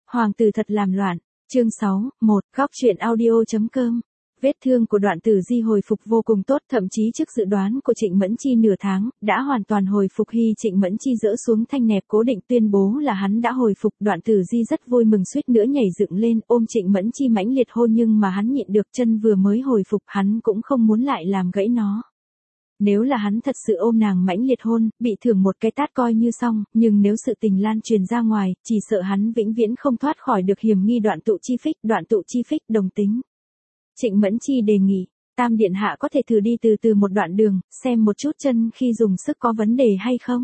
Hoàng tử thật làm loạn. Chương 6, 1, góc truyện audio.com. Vết thương của Đoạn Tử Di hồi phục vô cùng tốt, thậm chí trước dự đoán của Trịnh Mẫn Chi nửa tháng, đã hoàn toàn hồi phục. Khi Trịnh Mẫn Chi dỡ xuống thanh nẹp cố định tuyên bố là hắn đã hồi phục, Đoạn Tử Di rất vui mừng, suýt nữa nhảy dựng lên ôm Trịnh Mẫn Chi mãnh liệt hôn, nhưng mà hắn nhịn được, chân vừa mới hồi phục hắn cũng không muốn lại làm gãy nó. Nếu là hắn thật sự ôm nàng mãnh liệt hôn, bị thưởng một cái tát coi như xong, nhưng nếu sự tình lan truyền ra ngoài, chỉ sợ hắn vĩnh viễn không thoát khỏi được hiểm nghi Đoạn Tụ Chi Phích đồng tính. Trịnh Mẫn Chi đề nghị, Tam điện hạ có thể thử đi từ từ một đoạn đường, xem một chút chân khi dùng sức có vấn đề hay không.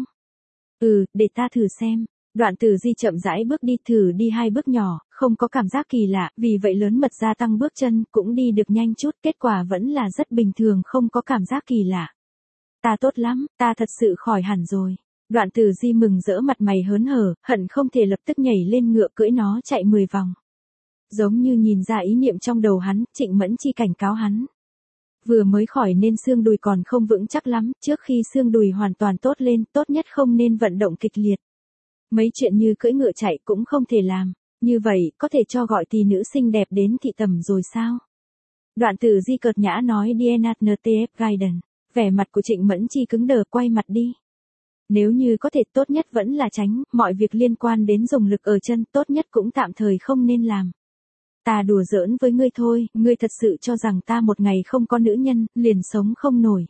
Để ta thử xem. Đoạn Tử Di chậm rãi bước đi, thử đi 2 bước nhỏ, không có cảm giác kỳ lạ, vì vậy lớn mật gia tăng bước chân, cũng đi được nhanh chút, kết quả vẫn là rất bình thường, không có cảm giác kỳ lạ. Ta tốt lắm, ta thật sự khỏi hẳn rồi. Đoạn Tử Di mừng rỡ, mặt mày hớn hở, hận không thể lập tức nhảy lên ngựa cưỡi nó chạy 10 vòng. Giống như nhìn ra ý niệm trong đầu hắn, Trịnh Mẫn Chi cảnh cáo hắn. Vừa mới khỏi nên xương đùi còn không vững chắc lắm, trước khi xương đùi hoàn toàn tốt lên, tốt nhất không nên vận động kịch liệt. Mấy chuyện như cưỡi ngựa chạy cũng không thể làm, như vậy có thể cho gọi tỷ nữ xinh đẹp đến thị tẩm rồi sao? Đoạn Tử Di cợt nhã nói DNATF Guidance. Vẻ mặt của Trịnh Mẫn Chi cứng đờ, quay mặt đi. Nếu như có thể, tốt nhất vẫn là tránh, mọi việc liên quan đến dùng lực ở chân, tốt nhất cũng tạm thời không nên làm. Ta đùa giỡn với ngươi thôi, ngươi thật sự cho rằng ta một ngày không có nữ nhân, liền sống không nổi.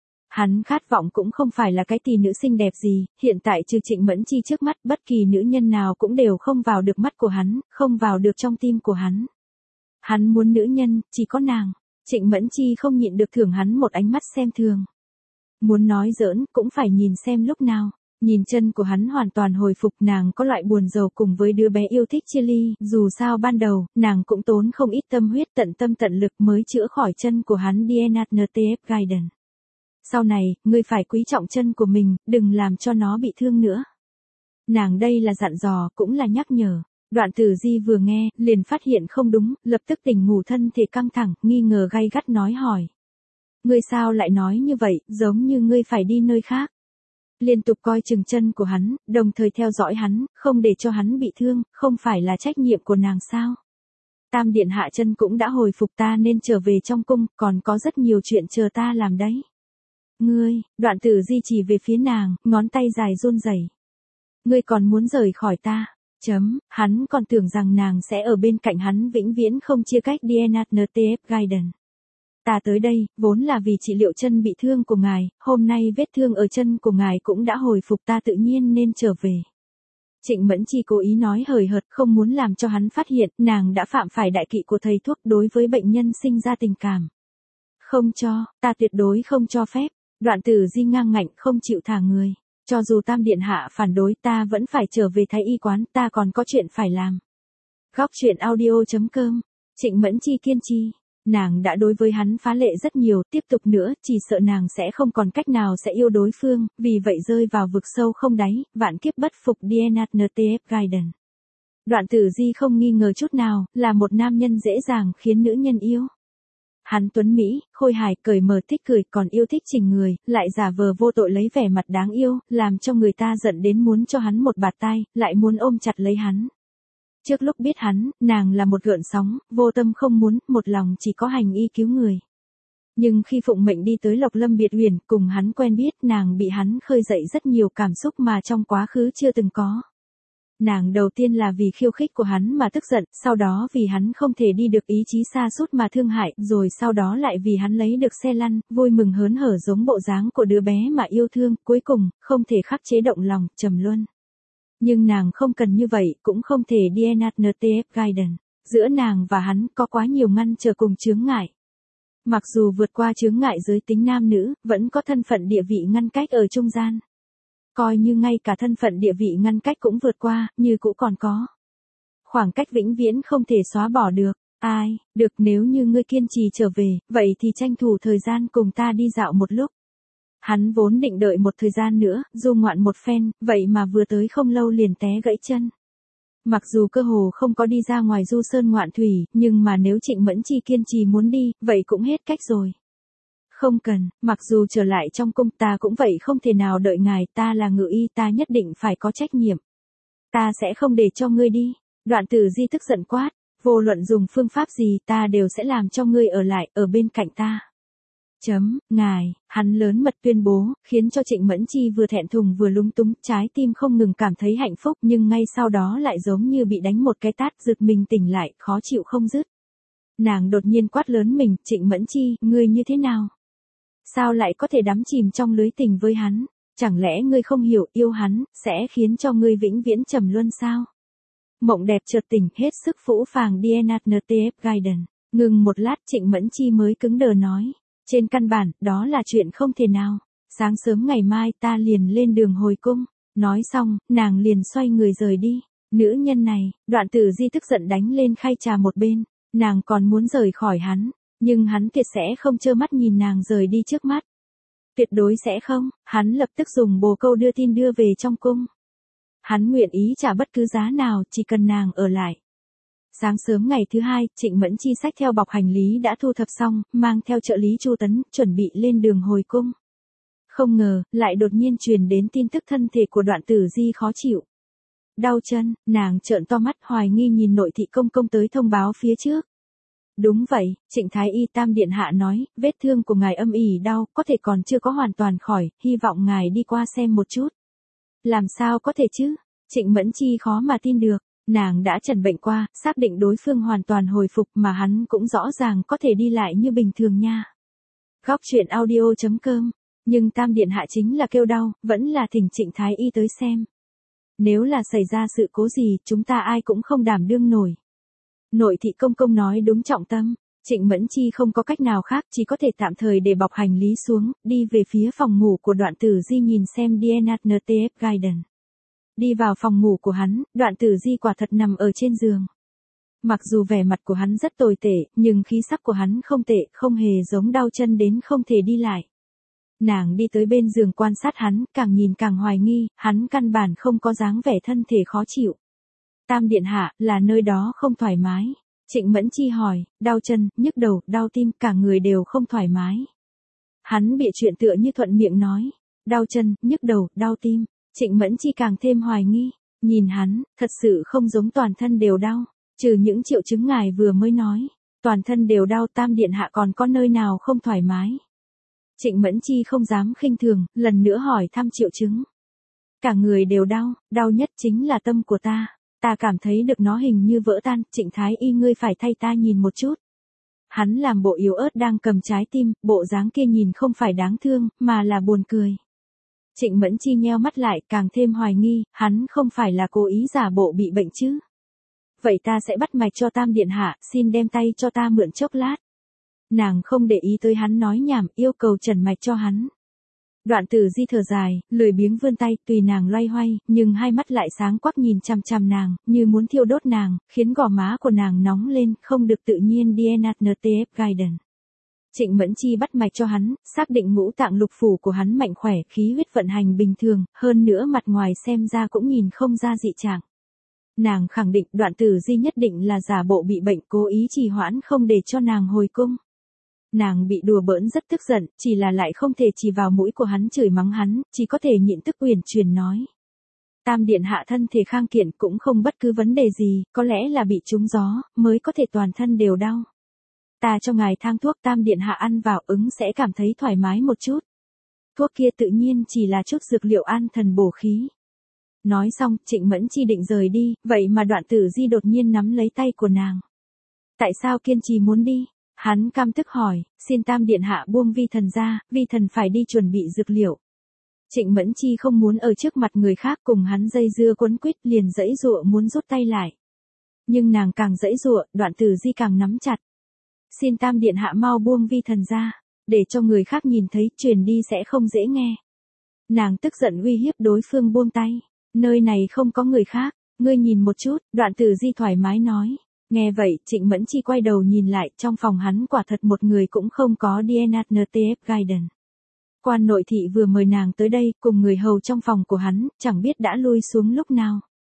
Hắn khát vọng cũng không phải là cái tỷ nữ xinh đẹp gì, hiện tại trừ Trịnh Mẫn Chi trước mắt, bất kỳ nữ nhân nào cũng đều không vào được mắt của hắn, không vào được trong tim của hắn. Hắn muốn nữ nhân, chỉ có nàng. Trịnh Mẫn Chi không nhịn được thưởng hắn một ánh mắt xem thường. Muốn nói giỡn, cũng phải nhìn xem lúc nào. Nhìn chân của hắn hoàn toàn hồi phục, nàng có loại buồn rầu cùng với đứa bé yêu thích chia ly, dù sao ban đầu, nàng cũng tốn không ít tâm huyết, tận tâm tận lực mới chữa khỏi chân của hắn. DNATF Guidance. Sau này, ngươi phải quý trọng chân của mình, đừng làm cho nó bị thương nữa. Nàng đây là dặn dò, cũng là nhắc nhở. Đoạn Tử Di vừa nghe, liền phát hiện không đúng, lập tức tỉnh ngủ, thân thể căng thẳng, nghi ngờ gay gắt nói hỏi. Ngươi sao lại nói như vậy, giống như ngươi phải đi nơi khác. Liên tục coi chừng chân của hắn, đồng thời theo dõi hắn, không để cho hắn bị thương, không phải là trách nhiệm của nàng sao? Tam điện hạ chân cũng đã hồi phục, ta nên trở về trong cung, còn có rất nhiều chuyện chờ ta làm đấy. Ngươi, Đoạn Tử Di chỉ về phía nàng, ngón tay dài run rẩy. Ngươi còn muốn rời khỏi ta? Hắn còn tưởng rằng nàng sẽ ở bên cạnh hắn vĩnh viễn không chia cách. DNATF Guidance. Ta tới đây, vốn là vì trị liệu chân bị thương của ngài, hôm nay vết thương ở chân của ngài cũng đã hồi phục, ta tự nhiên nên trở về. Trịnh Mẫn Chi cố ý nói hời hợt, không muốn làm cho hắn phát hiện, nàng đã phạm phải đại kỵ của thầy thuốc, đối với bệnh nhân sinh ra tình cảm. Không cho, ta tuyệt đối không cho phép. Đoạn Tử Di ngang ngạnh, không chịu thả người. Cho dù Tam điện hạ phản đối, ta vẫn phải trở về Thái y quán, ta còn có chuyện phải làm. Góc truyện audio.com. Trịnh Mẫn Chi kiên trì. Nàng đã đối với hắn phá lệ rất nhiều, tiếp tục nữa, chỉ sợ nàng sẽ không còn cách nào sẽ yêu đối phương, vì vậy rơi vào vực sâu không đáy, vạn kiếp bất phục. DNATF Guidance. Đoạn Tử Di không nghi ngờ chút nào, là một nam nhân dễ dàng khiến nữ nhân yêu. Hắn tuấn Mỹ, khôi hài, cởi mở, thích cười, còn yêu thích chỉnh người, lại giả vờ vô tội lấy vẻ mặt đáng yêu, làm cho người ta giận đến muốn cho hắn một bạt tai, lại muốn ôm chặt lấy hắn. Trước lúc biết hắn, nàng là một gợn sóng, vô tâm không muốn, một lòng chỉ có hành y cứu người. Nhưng khi phụng mệnh đi tới Lộc Lâm Biệt Uyển, cùng hắn quen biết, nàng bị hắn khơi dậy rất nhiều cảm xúc mà trong quá khứ chưa từng có. Nàng đầu tiên là vì khiêu khích của hắn mà tức giận, sau đó vì hắn không thể đi được ý chí sa sút mà thương hại, rồi sau đó lại vì hắn lấy được xe lăn, vui mừng hớn hở giống bộ dáng của đứa bé mà yêu thương, cuối cùng, không thể khắc chế động lòng, trầm luân. Nhưng nàng không cần như vậy, cũng không thể. DNATF Guidance. Giữa nàng và hắn có quá nhiều ngăn trở cùng chướng ngại. Mặc dù vượt qua chướng ngại giới tính nam nữ, vẫn có thân phận địa vị ngăn cách ở trung gian. Coi như ngay cả thân phận địa vị ngăn cách cũng vượt qua, như cũ còn có. Khoảng cách vĩnh viễn không thể xóa bỏ được. Ai, được, nếu như ngươi kiên trì trở về, vậy thì tranh thủ thời gian cùng ta đi dạo một lúc. Hắn vốn định đợi một thời gian nữa, du ngoạn một phen, vậy mà vừa tới không lâu liền té gãy chân. Mặc dù cơ hồ không có đi ra ngoài du sơn ngoạn thủy, nhưng mà nếu Trịnh Mẫn Chi kiên trì muốn đi, vậy cũng hết cách rồi. Không cần, mặc dù trở lại trong cung ta cũng vậy, không thể nào đợi ngài, ta là ngự y, ta nhất định phải có trách nhiệm. Ta sẽ không để cho ngươi đi. Đoạn Tử Di tức giận quát, vô luận dùng phương pháp gì ta đều sẽ làm cho ngươi ở lại, ở bên cạnh ta. Ngài, hắn lớn mật tuyên bố, khiến cho Trịnh Mẫn Chi vừa thẹn thùng vừa lúng túng, trái tim không ngừng cảm thấy hạnh phúc nhưng ngay sau đó lại giống như bị đánh một cái tát, giật mình tỉnh lại, khó chịu không dứt. Nàng đột nhiên quát lớn mình, Trịnh Mẫn Chi, ngươi như thế nào? Sao lại có thể đắm chìm trong lưới tình với hắn? Chẳng lẽ ngươi không hiểu yêu hắn, sẽ khiến cho ngươi vĩnh viễn trầm luân sao? Mộng đẹp chợt tỉnh, hết sức phũ phàng DNATNTF Gaiden. Ngừng một lát Trịnh Mẫn Chi mới cứng đờ nói. Trên căn bản, đó là chuyện không thể nào. Sáng sớm ngày mai ta liền lên đường hồi cung. Nói xong, nàng liền xoay người rời đi. Nữ nhân này, Đoạn Tử Di tức giận đánh lên khay trà một bên. Nàng còn muốn rời khỏi hắn. Nhưng hắn tuyệt sẽ không trơ mắt nhìn nàng rời đi trước mắt. Tuyệt đối sẽ không, hắn lập tức dùng bồ câu đưa tin đưa về trong cung. Hắn nguyện ý trả bất cứ giá nào, chỉ cần nàng ở lại. Sáng sớm ngày thứ hai, Trịnh Mẫn Chi xách theo bọc hành lý đã thu thập xong, mang theo trợ lý Chu Tấn, chuẩn bị lên đường hồi cung. Không ngờ, lại đột nhiên truyền đến tin tức thân thể của Đoạn Tử Di khó chịu. Đau chân, nàng trợn to mắt hoài nghi nhìn nội thị công công tới thông báo phía trước. Đúng vậy, Trịnh Thái Y Tam Điện Hạ nói, vết thương của ngài âm ỉ đau, có thể còn chưa có hoàn toàn khỏi, hy vọng ngài đi qua xem một chút. Làm sao có thể chứ? Trịnh Mẫn Chi khó mà tin được, nàng đã chẩn bệnh qua, xác định đối phương hoàn toàn hồi phục mà hắn cũng rõ ràng có thể đi lại như bình thường nha. Góc truyện audio.com, nhưng Tam Điện Hạ chính là kêu đau, vẫn là thỉnh Trịnh Thái Y tới xem. Nếu là xảy ra sự cố gì, chúng ta ai cũng không đảm đương nổi. Nội thị công công nói đúng trọng tâm, Trịnh Mẫn Chi không có cách nào khác, chỉ có thể tạm thời để bọc hành lý xuống, đi về phía phòng ngủ của Đoạn Tử Di nhìn xem DNATNTF Gaiden. Đi vào phòng ngủ của hắn, Đoạn Tử Di quả thật nằm ở trên giường. Mặc dù vẻ mặt của hắn rất tồi tệ, nhưng khí sắc của hắn không tệ, không hề giống đau chân đến không thể đi lại. Nàng đi tới bên giường quan sát hắn, càng nhìn càng hoài nghi, hắn căn bản không có dáng vẻ thân thể khó chịu. Tam Điện Hạ, là nơi đó không thoải mái. Trịnh Mẫn Chi hỏi, đau chân, nhức đầu, đau tim, cả người đều không thoải mái. Hắn bịa chuyện tựa như thuận miệng nói, đau chân, nhức đầu, đau tim. Trịnh Mẫn Chi càng thêm hoài nghi, nhìn hắn, thật sự không giống toàn thân đều đau, trừ những triệu chứng ngài vừa mới nói, toàn thân đều đau. Tam Điện Hạ còn có nơi nào không thoải mái. Trịnh Mẫn Chi không dám khinh thường, lần nữa hỏi thăm triệu chứng. Cả người đều đau, đau nhất chính là tâm của ta. Ta cảm thấy được nó hình như vỡ tan, Trịnh Thái Y ngươi phải thay ta nhìn một chút. Hắn làm bộ yếu ớt đang cầm trái tim, bộ dáng kia nhìn không phải đáng thương, mà là buồn cười. Trịnh Mẫn Chi nheo mắt lại, càng thêm hoài nghi, hắn không phải là cố ý giả bộ bị bệnh chứ. Vậy ta sẽ bắt mạch cho Tam Điện Hạ, xin đem tay cho ta mượn chốc lát. Nàng không để ý tới hắn nói nhảm, yêu cầu trần mạch cho hắn. Đoạn Tử Di thở dài, lười biếng vươn tay, tùy nàng loay hoay, nhưng hai mắt lại sáng quắc nhìn chằm chằm nàng, như muốn thiêu đốt nàng, khiến gò má của nàng nóng lên, không được tự nhiên. DNATNTF Gaiden. Trịnh Mẫn Chi bắt mạch cho hắn, xác định ngũ tạng lục phủ của hắn mạnh khỏe, khí huyết vận hành bình thường, hơn nữa mặt ngoài xem ra cũng nhìn không ra dị trạng. Nàng khẳng định Đoạn Tử Di nhất định là giả bộ bị bệnh, cố ý trì hoãn không để cho nàng hồi cung. Nàng bị đùa bỡn rất tức giận, chỉ là lại không thể chỉ vào mũi của hắn chửi mắng hắn, chỉ có thể nhịn tức uyển chuyển nói. Tam Điện Hạ thân thể khang kiện cũng không bất cứ vấn đề gì, có lẽ là bị trúng gió, mới có thể toàn thân đều đau. Ta cho ngài thang thuốc, Tam Điện Hạ ăn vào ứng sẽ cảm thấy thoải mái một chút. Thuốc kia tự nhiên chỉ là chút dược liệu an thần bổ khí. Nói xong, Trịnh Mẫn Chi định rời đi, vậy mà Đoạn Tử Di đột nhiên nắm lấy tay của nàng. Tại sao kiên trì muốn đi? Hắn căm tức hỏi, xin Tam Điện Hạ buông vi thần ra, vi thần phải đi chuẩn bị dược liệu. Trịnh Mẫn Chi không muốn ở trước mặt người khác cùng hắn dây dưa quấn quýt, liền giãy giụa muốn rút tay lại. Nhưng nàng càng giãy giụa, Đoạn Tử Di càng nắm chặt. Xin Tam Điện Hạ mau buông vi thần ra, để cho người khác nhìn thấy, truyền đi sẽ không dễ nghe. Nàng tức giận uy hiếp đối phương buông tay. Nơi này không có người khác, ngươi nhìn một chút, Đoạn Tử Di thoải mái nói. Nghe vậy, Trịnh Mẫn Chi quay đầu nhìn lại, trong phòng hắn quả thật một người cũng không có. DNATNTF Gaiden. Quan nội thị vừa mời nàng tới đây, cùng người hầu trong phòng của hắn, chẳng biết đã lui xuống lúc nào.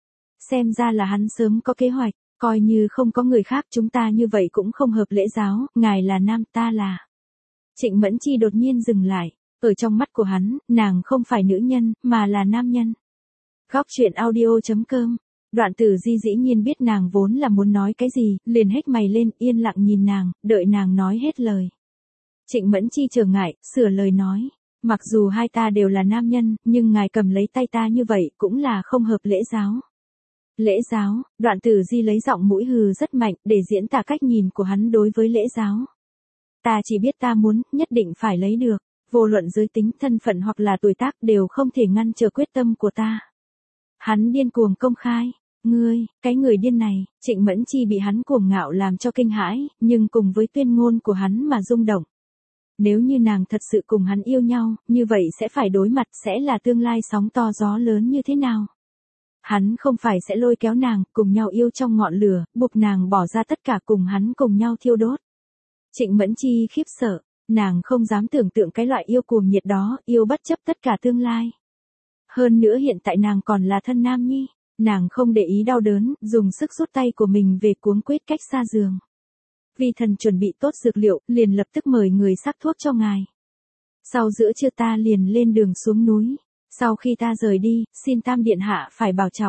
Xem ra là hắn sớm có kế hoạch, coi như không có người khác, chúng ta như vậy cũng không hợp lễ giáo, ngài là nam, ta là. Trịnh Mẫn Chi đột nhiên dừng lại, ở trong mắt của hắn, nàng không phải nữ nhân, mà là nam nhân. Góc truyện audio.com Đoạn Tử Di dĩ nhiên biết nàng vốn là muốn nói cái gì, liền hếch mày lên, yên lặng nhìn nàng, đợi nàng nói hết lời. Trịnh Mẫn Chi trở ngại, sửa lời nói, mặc dù hai ta đều là nam nhân, nhưng ngài cầm lấy tay ta như vậy cũng là không hợp lễ giáo. Lễ giáo, Đoạn Tử Di lấy giọng mũi hừ rất mạnh để diễn tả cách nhìn của hắn đối với lễ giáo. Ta chỉ biết ta muốn, nhất định phải lấy được, vô luận giới tính, thân phận hoặc là tuổi tác đều không thể ngăn trở quyết tâm của ta. Hắn điên cuồng công khai, ngươi, cái người điên này, Trịnh Mẫn Chi bị hắn cuồng ngạo làm cho kinh hãi, nhưng cùng với tuyên ngôn của hắn mà rung động. Nếu như nàng thật sự cùng hắn yêu nhau, như vậy sẽ phải đối mặt sẽ là tương lai sóng to gió lớn như thế nào? Hắn không phải sẽ lôi kéo nàng, cùng nhau yêu trong ngọn lửa, buộc nàng bỏ ra tất cả cùng hắn cùng nhau thiêu đốt. Trịnh Mẫn Chi khiếp sợ, nàng không dám tưởng tượng cái loại yêu cuồng nhiệt đó, yêu bất chấp tất cả tương lai. Hơn nữa hiện tại nàng còn là thân nam nhi, nàng không để ý đau đớn, dùng sức rút tay của mình về cuống quýt cách xa giường. Vi thần chuẩn bị tốt dược liệu, liền lập tức mời người sắc thuốc cho ngài. Sau giữa trưa ta liền lên đường xuống núi. Sau khi ta rời đi, xin Tam Điện Hạ phải bảo trọng.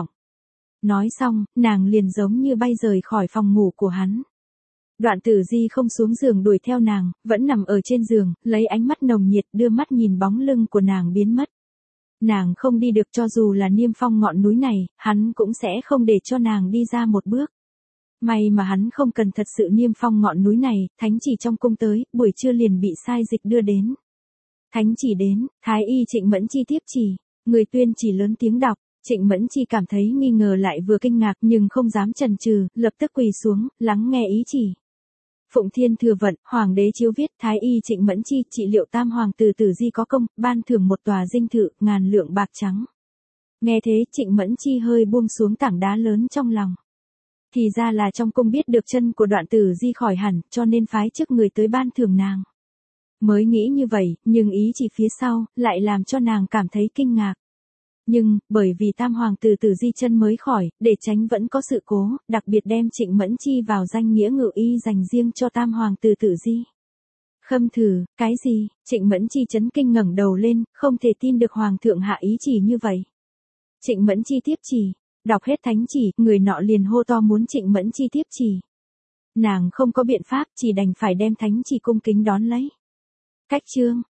Nói xong, nàng liền giống như bay rời khỏi phòng ngủ của hắn. Đoạn Tử Di không xuống giường đuổi theo nàng, vẫn nằm ở trên giường, lấy ánh mắt nồng nhiệt đưa mắt nhìn bóng lưng của nàng biến mất. Nàng không đi được cho dù là niêm phong ngọn núi này, hắn cũng sẽ không để cho nàng đi ra một bước. May mà hắn không cần thật sự niêm phong ngọn núi này, thánh chỉ trong cung tới, buổi trưa liền bị sai dịch đưa đến. Thánh chỉ đến, Thái y Trịnh Mẫn Chi tiếp chỉ, người tuyên chỉ lớn tiếng đọc, Trịnh Mẫn Chi cảm thấy nghi ngờ lại vừa kinh ngạc nhưng không dám chần chừ, lập tức quỳ xuống, lắng nghe ý chỉ. Phụng Thiên thừa vận, Hoàng đế chiếu viết Thái y Trịnh Mẫn Chi trị liệu tam hoàng tử Tử Di có công, ban thưởng một tòa dinh thự, 1000 lượng bạc trắng. Nghe thế Trịnh Mẫn Chi hơi buông xuống tảng đá lớn trong lòng. Thì ra là trong cung biết được chân của Đoạn Tử Di khỏi hẳn, cho nên phái trước người tới ban thưởng nàng. Mới nghĩ như vậy, nhưng ý chỉ phía sau, lại làm cho nàng cảm thấy kinh ngạc. Nhưng, bởi vì tam hoàng tử Tử Di chân mới khỏi, để tránh vẫn có sự cố, đặc biệt đem Trịnh Mẫn Chi vào danh nghĩa ngự y dành riêng cho tam hoàng tử Tử Di. Khâm thử, cái gì? Trịnh Mẫn Chi chấn kinh ngẩng đầu lên, không thể tin được hoàng thượng hạ ý chỉ như vậy. Trịnh Mẫn Chi tiếp chỉ, đọc hết thánh chỉ, người nọ liền hô to muốn Trịnh Mẫn Chi tiếp chỉ. Nàng không có biện pháp, chỉ đành phải đem thánh chỉ cung kính đón lấy. Cách chương